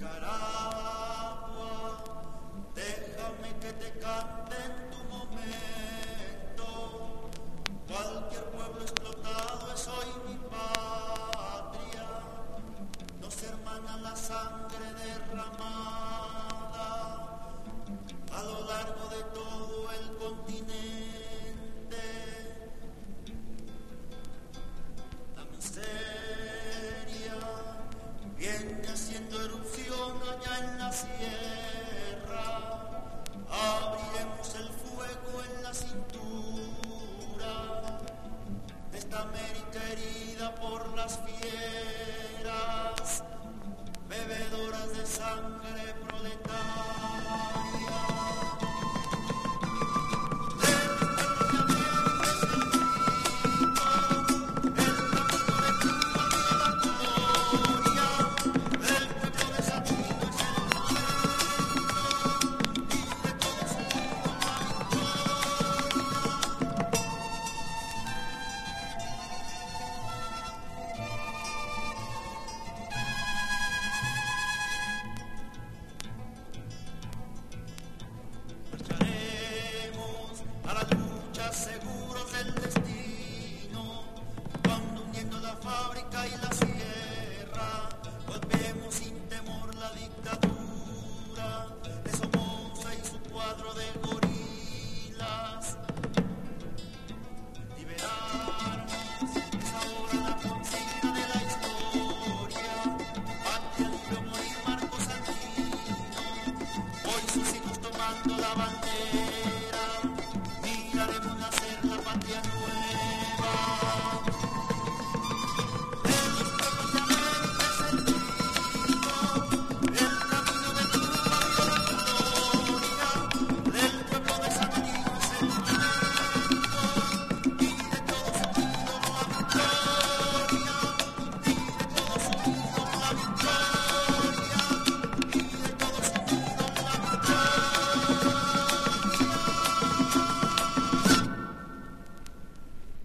Nicaragua, déjame que te cante en tu momento. Cualquier pueblo explotado es hoy mi patria. Nos hermana la sangre derramada a lo largo de todo el continente. La miseria viene haciendo erupción allá en la sierra. Abriremos el fuego en la cintura de esta América herida por las fieras, bebedoras de sangre proletaria. A la lucha seguros del destino, cuando uniendo la fábrica y la sierra, golpeemos sin temor la dictadura de Somoza y su cuadro de gorilas.